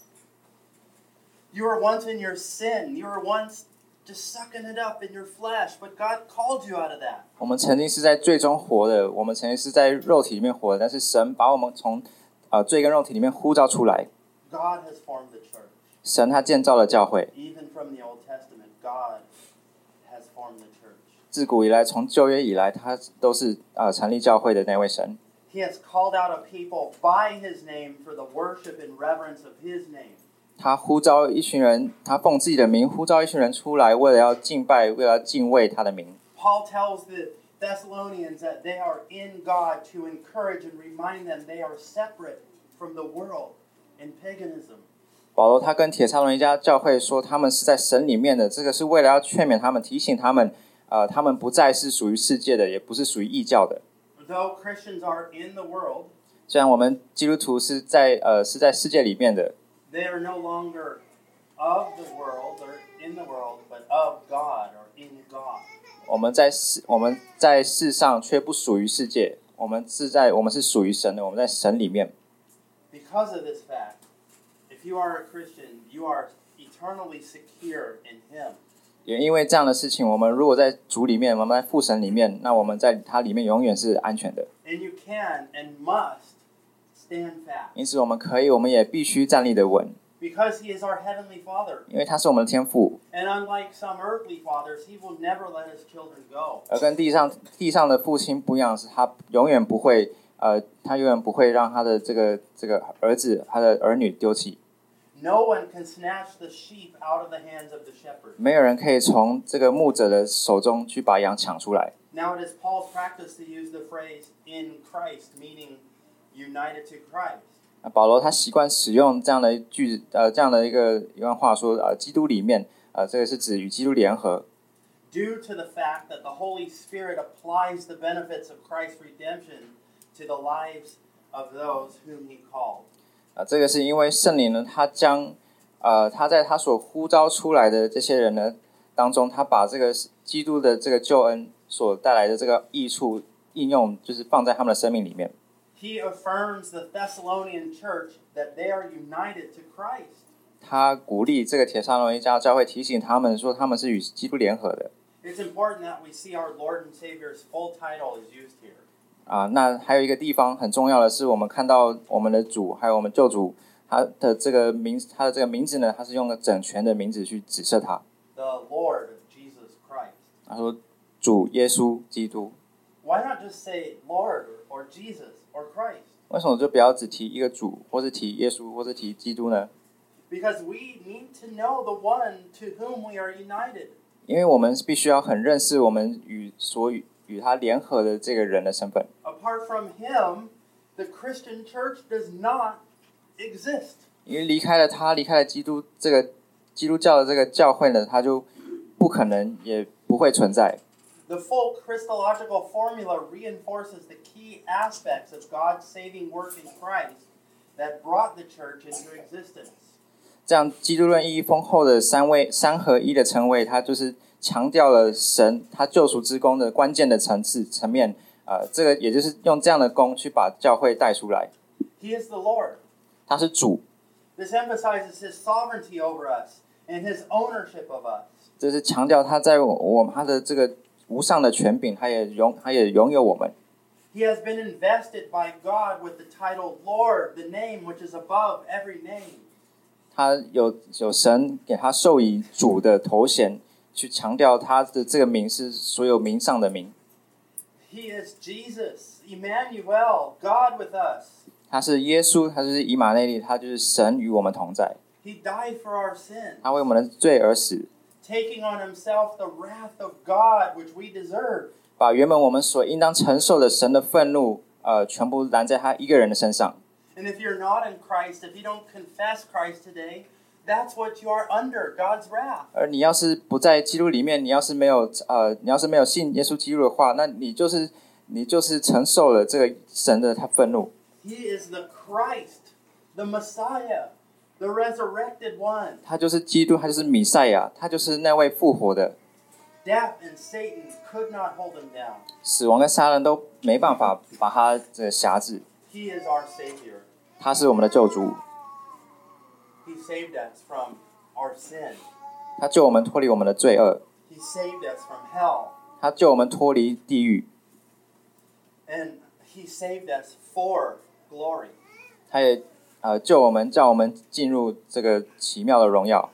You were once in your sin. You were once just sucking it up in your flesh, but God called you out of that. 我们曾经是在罪中活的，我们曾经是在肉体里面活的，但是神把我们从呃罪跟肉体里面呼召出来。 God has formed the church. 神他建造了教会。 Even from the Old Testament, God has formed the church. 自古以来，从旧约以来，他都是呃成立教会的那位神。 He has called out a people by His name for the worship and reverence of His name. 他呼召一群人，他奉自己的名呼召一群人出来，为了要敬拜，为了要敬畏他的名。 Paul tells the Thessalonians that they are in God to encourage and remind them they are separate from the world and paganism. 保罗他跟铁撒罗尼迦教会说，他们是在神里面的，这个是为了要劝勉他们，提醒他们，呃，他们不再是属于世界的，也不是属于异教的。 Though Christians are in the world, 虽然我们基督徒是在呃是在世界里面的。 They are no longer of the world or in the world, but of God or in God. 我们在世我们在世上却不属于世界，我们是在我们是属于神的，我们在神里面。 Because of this fact, if you are a Christian, you are eternally secure in Him. 也因为这样的事情，我们如果在主里面，我们在父神里面，那我们在他里面永远是安全的。 And you can and must stand fast. 因此，我们可以，我们也必须站立得稳。 Because He is our heavenly Father. 因为他是我们的天父。 And unlike some earthly fathers, He will never let His children go. 而跟地上地上的父亲不一样，是他永远不会，呃，他永远不会让他的这个这个儿子，他的儿女丢弃。 No one can snatch the sheep out of the hands of the shepherd. 没有人可以从这个牧者的手中去把羊抢出来。 Now it is Paul's practice to use the phrase "in Christ," meaning united to Christ. 保罗他习惯使用这样的一句，呃，这样的一个一段话说，呃，基督里面，呃，这个是指与基督联合。 Due to the fact that the Holy Spirit applies the benefits of Christ's redemption to the lives of those whom He called. 啊，这个是因为圣灵呢，他将，呃，他在他所呼召出来的这些人呢当中，他把这个基督的这个救恩所带来的这个益处应用，就是放在他们的生命里面。 He affirms the Thessalonian church that they are united to Christ. 他鼓励这个铁撒罗尼迦教会，提醒他们说，他们是与基督联合的。 It's important that we see our Lord and Savior's full title is used here. 啊，那还有一个地方很重要的是，我们看到我们的主，还有我们救主，他的这个名，他的这个名字呢，他是用了整全的名字去指示他。 The Lord Jesus Christ. 他说，主耶稣基督。 Why not just say Lord or Jesus or Christ? 为什么就不要只提一个主，或是提耶稣，或是提基督呢？ Because we need to know the one to whom we are united. 因为我们必须要很认识我们与所与与他联合的这个人的身份。 Apart from Him, the Christian church does not exist. 因为离开了他，离开了基督这个基督教的这个教会呢，他就不可能也不会存在。 The full Christological formula reinforces the key aspects of God's saving work in Christ that brought the church into existence. 这样基督论意义丰厚的三位三合一的称谓，它就是强调了神他救赎之功的关键的层次层面。呃，这个也就是用这样的功去把教会带出来。 He is the Lord. 他是主。 This emphasizes His sovereignty over us and His ownership of us. 这是强调他在我们他的这个无上的权柄，他也拥他也拥有我们。 He has been invested by God with the title Lord, the name which is above every name. 他有有神给他授予主的头衔，去强调他的这个名是所有名上的名。 He is Jesus, Emmanuel, God with us. 他是耶稣，他就是以马内利，他就是神与我们同在。 He died for our sins, 他为我们的罪而死， taking on Himself the wrath of God which we deserve. 把原本我们所应当承受的神的愤怒，呃，全部拦在他一个人的身上。 And if you're not in Christ, if you don't confess Christ today, that's what you are under, God's wrath. 而你要是不在基督里面，你要是没有呃，你要是没有信耶稣基督的话，那你就是你就是承受了这个神的他愤怒。 He is the Christ, the Messiah, the resurrected one. 他就是基督，他就是弥赛亚，他就是那位复活的。 death and Satan could not hold him down. 死亡跟杀人都没办法把他这个辖制。 He is our Savior. 他是我们的救主， He saved us from our sin. 他救我们脱离我们的罪恶， He saved us from hell. 他救我们脱离地狱， And He saved us for glory. 他也呃救我们，叫我们进入这个奇妙的荣耀。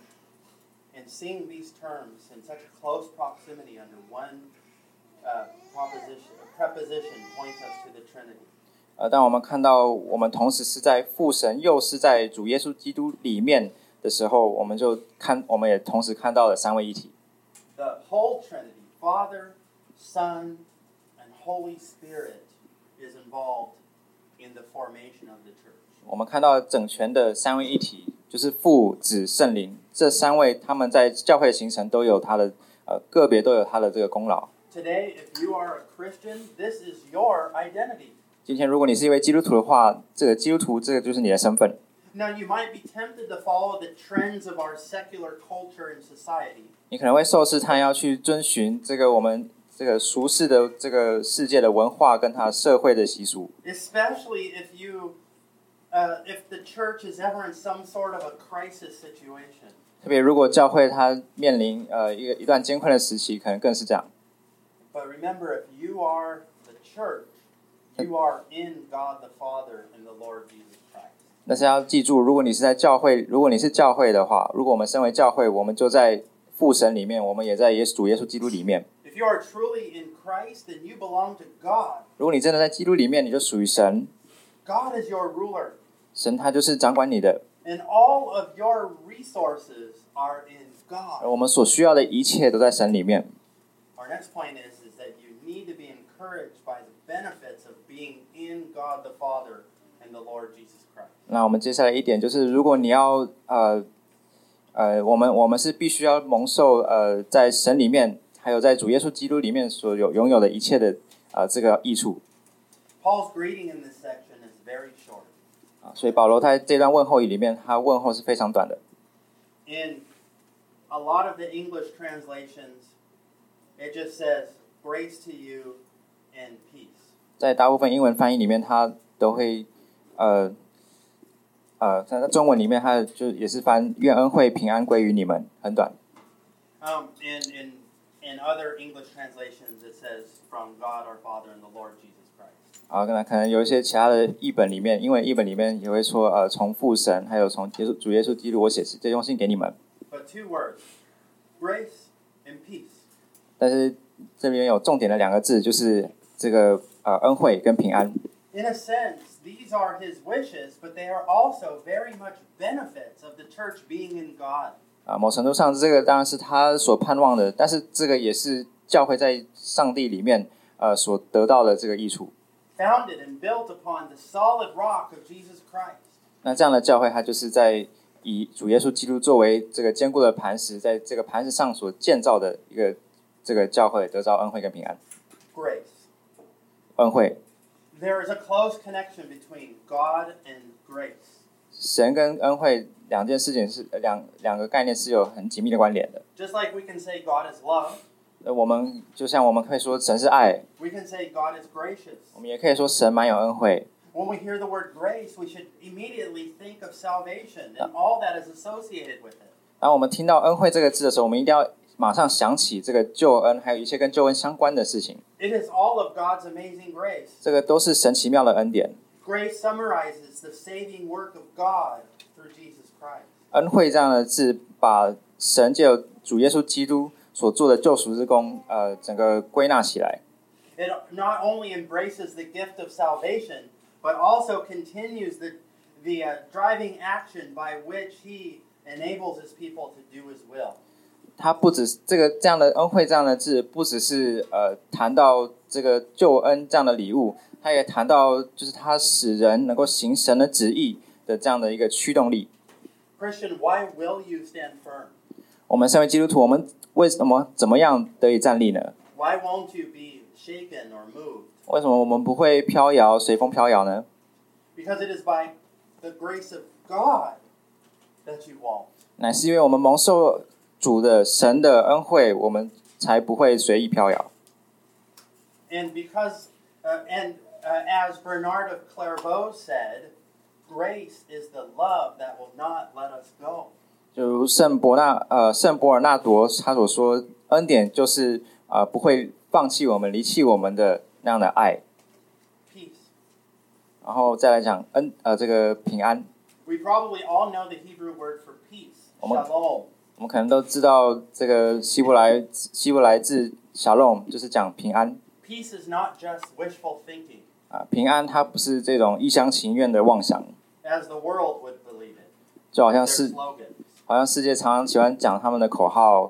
And seeing these terms in such close proximity under one uh, proposition, preposition points us to the Trinity. 呃，当我们看到我们同时是在父神，又是在主耶稣基督里面的时候，我们就看，我们也同时看到了三位一体。 The whole Trinity, Father, Son, and Holy Spirit, is involved in the formation of the church. 我们看到整全的三位一体，就是父、子、圣灵这三位，他们在教会的形成都有他的呃个别都有他的这个功劳。 Today, if you are a Christian, this is your identity. 今天，如果你是一位基督徒的话，这个基督徒这个就是你的身份。 Now, you might be tempted to follow the trends of our secular culture and society. 你可能会受试探，要去遵循这个我们这个俗世的这个世界的文化跟它社会的习俗。 Especially if you, uh, if the church is ever in some sort of a crisis situation. 特别如果教会它面临呃一个一段艰困的时期，可能更是这样。 But remember, if you are the church, you are in God the Father and the Lord Jesus Christ. 但是要记住，如果你是在教会，如果你是教会的话，如果我们身为教会，我们就在父神里面，我们也在耶稣主耶稣基督里面。 If you are truly in Christ, then you belong to God. 如果你真的在基督里面，你就属于神。 God is your ruler. 神他就是掌管你的。 And all of your resources are in 而 God. 我们所需要的一切都在神里面。 Our next point is, is that you need to be encouraged by the benefits of being in God the Father and the Lord Jesus Christ. 那我们接下来一点就是，如果你要呃呃，我们我们是必须要蒙受呃在神里面，还有在主耶稣基督里面所有拥有的一切的呃这个益处。 Paul's greeting in this section is very short. 啊，所以保罗在这段问候语里面，他问候是非常短的。 In a lot of the English translations, it just says, grace to you and peace. 在大部分英文翻译里面，他都会呃呃，在中文里面，他就也是翻愿恩惠平安归于你们，很短。 Um, in, in, in other English translations, it says, from God our Father and the Lord Jesus Christ. 啊，那可能有一些其他的译本里面，英文译本里面也会说，呃，从父神，还有从耶稣主耶稣基督，我写这封信给你们。 But two words, grace and peace. 但是这边有重点的两个字，就是这个呃恩惠跟平安。 In a sense, these are his wishes, but they are also very much benefits of the church being in God. 啊，某程度上，这个当然是他所盼望的，但是这个也是教会在上帝里面呃所得到的这个益处。 Founded and built upon the solid rock of Jesus Christ. 那这样的教会，它就是在以主耶稣基督作为这个坚固的磐石，在这个磐石上所建造的一个这个教会，得到恩惠跟平安。 Grace. 恩惠， There is a close connection between God and grace. 神跟恩惠两件事情是两两个概念是有很紧密的关联的。 Just like we can say God is love, 呃，我们就像我们可以说神是爱， we can say God is gracious. 我们也可以说神满有恩惠。 When we hear the word grace, we should immediately think of salvation and all that is associated with it. 当我们听到恩惠这个字的时候，我们一定要马上想起这个救恩，还有一切跟救恩相关的事情。 It is all of God's amazing grace. 这个都是神奇妙的恩典。 Grace summarizes the saving work of God through Jesus Christ. 恩惠这样的字，把神借由主耶稣基督所做的救赎之功，呃，整个归纳起来。 It not only embraces the gift of salvation, but also continues the, the uh, driving action by which He enables His people to do His will. 它不只是这个这样的恩惠这样的字，不只是呃谈到这个救恩这样的礼物，它也谈到就是它使人能够行神的旨意的这样的一个驱动力。 Christian, why will you stand firm? 我们身为基督徒，我们为什么怎么样得以站立呢？ Why won't you be shaken or moved? 为什么我们不会飘摇，随风飘摇呢？ Because it is by the grace of God that you won't. 乃是因为我们蒙受主的神的恩惠，我们才不会随意飘摇。 And because, uh, and uh, as Bernard of Clairvaux said, grace is the love that will not let us go. 就如圣伯纳呃圣伯尔纳多他所说，恩典就是呃不会放弃我们、离弃我们的那样的爱。 Peace. 然后再来讲恩呃这个平安。 We probably all know the Hebrew word for peace, 我们 shalom. 我们可能都知道这个希伯来希伯来字 shalom 就是讲平安。 Peace is not just wishful thinking, 啊，平安它不是这种一厢情愿的妄想， as the world would believe it. 就好像 Their 是 slogans, 好像世界常常喜欢讲他们的口号，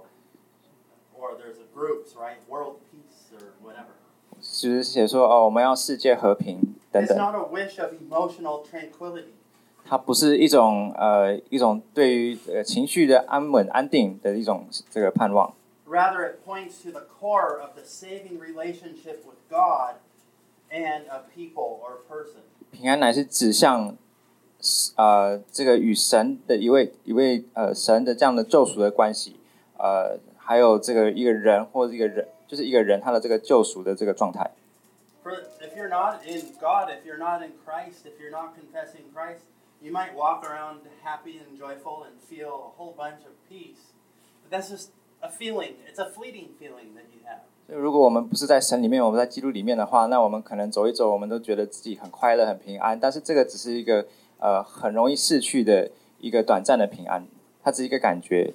or there's a groups, right? World peace or whatever. 就是写说哦我们要世界和平等 It's 等。 not a wish of emotional tranquility. 它不是一种呃一种对于呃情绪的安稳安定的一种这个盼望， Rather, it points to the core of the saving relationship with God and a people or person. 平安乃是指向呃这个与神的一位一位呃神的这样的救赎的关系，呃还有这个一个人或者一个人就是一个人他的这个救赎的这个状态。 For if you're not in God, if you're not in Christ, if you're not confessing Christ, you might walk around happy and joyful and feel a whole bunch of peace. But that's just a feeling. It's a fleeting feeling that you have. 所以如果我们不是在神里面，我们在基督里面的话，那我们可能走一走，我们都觉得自己很快乐、很平安。但是这个只是一个呃很容易逝去的一个短暂的平安，它只是一个感觉。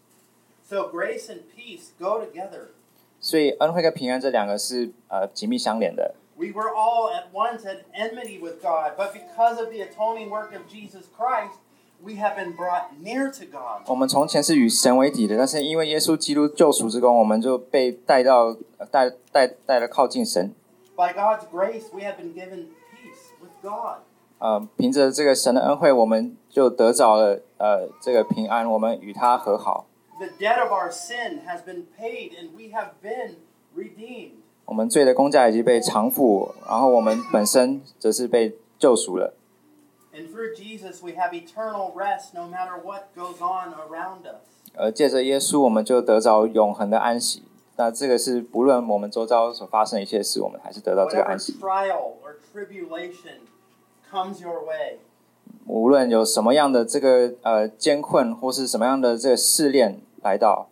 So grace and peace go together. 所以恩惠跟平安这两个是呃紧密相连的。 We were all at once at enmity with God, but because of the atoning work of Jesus Christ, we have been brought near to God. 我们从前是与神为敌的，但是因为耶稣基督救赎之功，我们就被带到带带带了靠近神。 By God's grace, we have been given peace with God. 呃，凭着这个神的恩惠，我们就得着了呃这个平安，我们与他和好。 The debt of our sin has been paid, and we have been redeemed. 我们罪的工价已经被偿付，然后我们本身则是被救赎了。 And through Jesus, we have eternal rest no matter what goes on around us. 而借着耶稣，我们就得着永恒的安息。那这个是不论我们周遭所发生的一切事，我们还是得到这个 Whatever 安息。 trial or tribulation comes your way, 无论有什么样的这个呃艰困，或是什么样的这个试炼来到，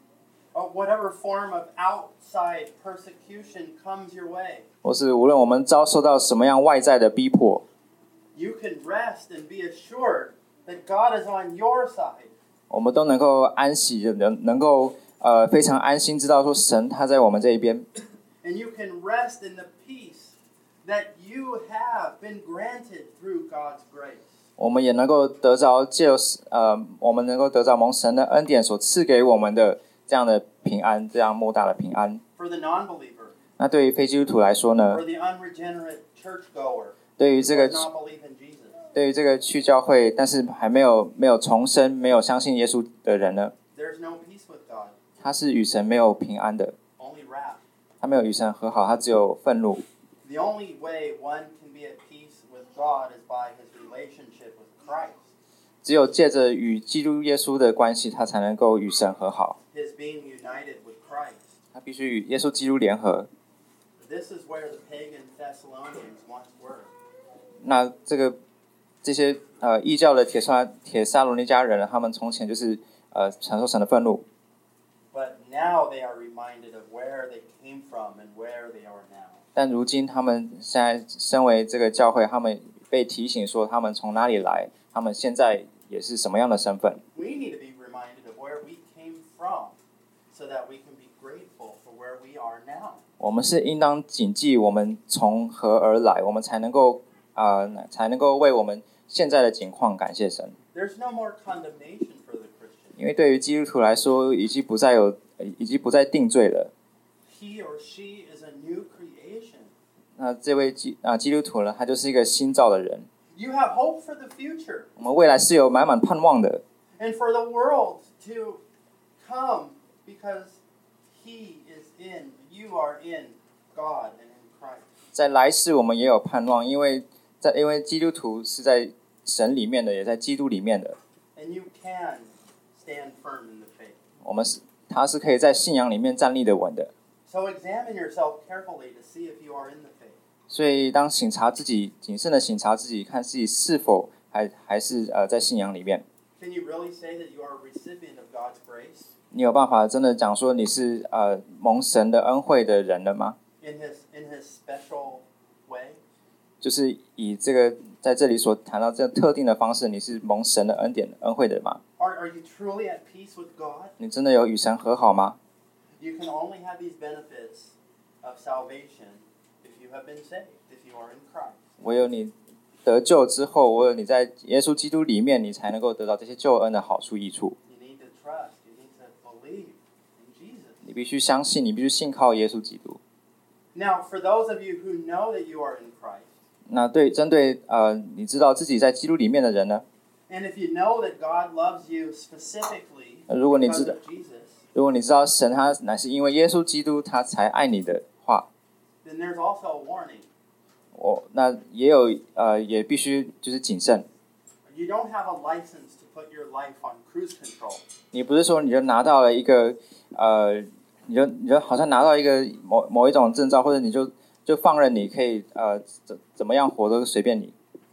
or whatever form of outside persecution comes your way, 或是无论我们遭受到什么样外在的逼迫， you can rest and be assured that God is on your side. 我们都能够安息，能能够呃非常安心，知道说神他在我们这一边。 And you can rest in the peace that you have been granted through God's grace. 我们也能够得着借由呃，我们能够得着蒙神的恩典所赐给我们的这样的平安，这样莫大的平安。 For the non-believer, 那对于非基督徒来说呢 for？ the unregenerate churchgoer, 对于这 who 个 does not believe in Jesus, 对于这个去教会，但是还没有没有重生、没有相信耶稣的人呢， there's no peace with God, 他是与神没有平安的， only wrath. 他没有与神和好，他只有愤怒。 The only way one can be at peace with God is by his relationship with Christ, 只有借着与基督耶稣的关系，他才能够与神和好。 his being united with Christ. 他必须与耶稣基督联合。 This is where the pagan Thessalonians once were. 那这个这些呃异教的铁撒铁撒罗尼迦人呢，他们从前就是呃承受神的愤怒， But now they are reminded of where they came from and where they are now. 但如今他们现在身为这个教会，他们被提醒说他们从哪里来，他们现在也是什么样的身份。 We need to be reminded of where we came from so that we can be grateful for where we are now. 我们是应当谨记我们从何而来，我们才能够啊、呃、才能够为我们现在的境况感谢神。 There's no more condemnation for the Christian. 因为对于基督徒来说，已经不再有，已经不再定罪了。 He or she is a new creation. 那这位基啊、基督徒呢，他就是一个新造的人。 You have hope for the future 我们未来是有满满盼望的， and for the world to come because He is in, you are in God and in Christ. 在来世我们也有盼望，因为在因为基督徒是在神里面的，也在基督里面的。 And you can stand firm in the faith. 我们是他是可以在信仰里面站立的稳的。 So examine yourself carefully to see if you are in the faith. 所以当省察自己，谨慎的省察自己，看自己是否还还是呃在信仰里面。 Can you really say that you are a recipient of God's grace? 你有办法真的讲说你是呃蒙神的恩惠的人了吗？ In his in his special way? 就是以这个在这里所谈到这个特定的方式，你是蒙神的恩典恩惠的吗？ Are are you truly at peace with God? 你真的有与神和好吗？ You can only have these benefits of salvation if you have been saved, if you are in Christ. 唯有你得救之后，唯有你在耶稣基督里面，你才能够得到这些救恩的好处益处。 You need to trust, you need to believe in Jesus. 你必须相信，你必须信靠耶稣基督。 Now, for those of you who know that you are in Christ, 那对针对呃你知道自己在基督里面的人呢？ and if you know that God loves you specifically 如果你知 because 道 of Jesus, 如果你知道神他乃是因为耶稣基督他才爱你的话， then there's also a warning. 我那也有呃也必须就是谨慎。 You don't have a license to put your life on cruise control. 你不是说你就拿到了一个呃，你就你就好像拿到一个某某一种证照，或者你就就放任你可以呃怎怎么样活都随便你。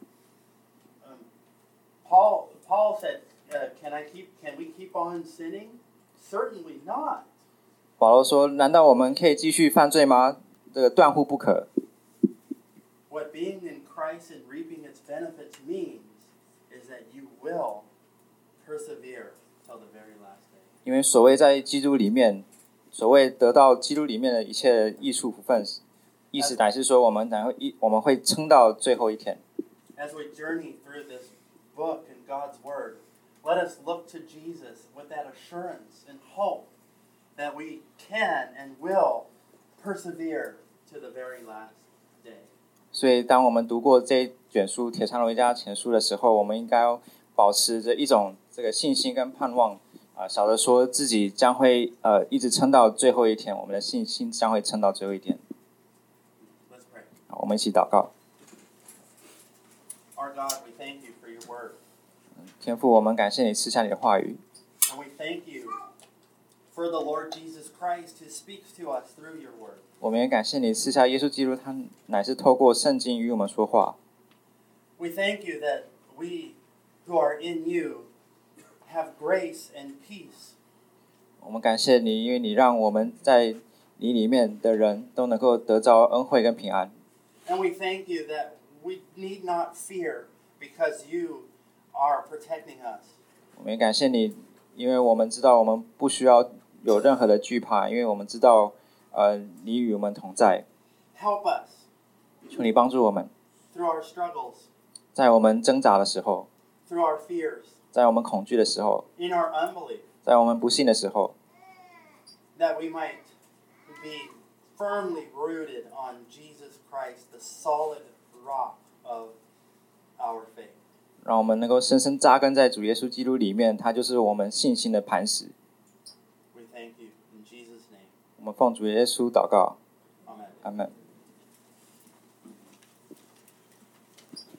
Um, Paul Paul said, uh, "Can I keep? Can we keep on sinning? Certainly not." 保罗说：“难道我们可以继续犯罪吗？这个断乎不可。 What being in Christ and reaping its benefits means is that you will persevere till the very last day. 因为所谓在基督里面，所谓得到基督里面的一切益处福分，意思乃是说我们乃会一我们会撑到最后一天。 As we journey through this book and God's Word, let us look to Jesus with that assurance and hope that we can and will persevere to the very last day. 所以，当我们读过这一卷书《铁常荣一家前书》的时候，我们应该要保持着一种这个信心跟盼望，啊、呃，晓得说自己将会呃一直撑到最后一天，我们的信心将会撑到最后一天。 Let's pray. 好，我们一起祷告。 Our God, we thank you for your word. 天父，我们感谢你赐下你的话语， And we thank you for the Lord Jesus Christ who speaks to us through your word. 我们也感谢你赐下耶稣基督，他乃是透过圣经与我们说话。 We thank you that we who are in you have grace and peace. 我们感谢你，因为你让我们在你里面的人都能够得着恩惠跟平安。 And we thank you that we need not fear because you are protecting us. 我们也感谢你，因为我们知道我们不需要有任何的惧怕，因为我们知道，呃，你与我们同在。 Help us 求你帮助我们， through our struggles, 在我们挣扎的时候， through our fears, 在我们恐惧的时候， in our unbelief, 在我们不信的时候， that we might be firmly rooted on Jesus Christ, the solid rock of our faith. 让我们能够深深扎根在主耶稣基督里面，他就是我们信心的磐石。 We thank you in Jesus' name. 我们奉主耶稣祷告， Amen. 阿门。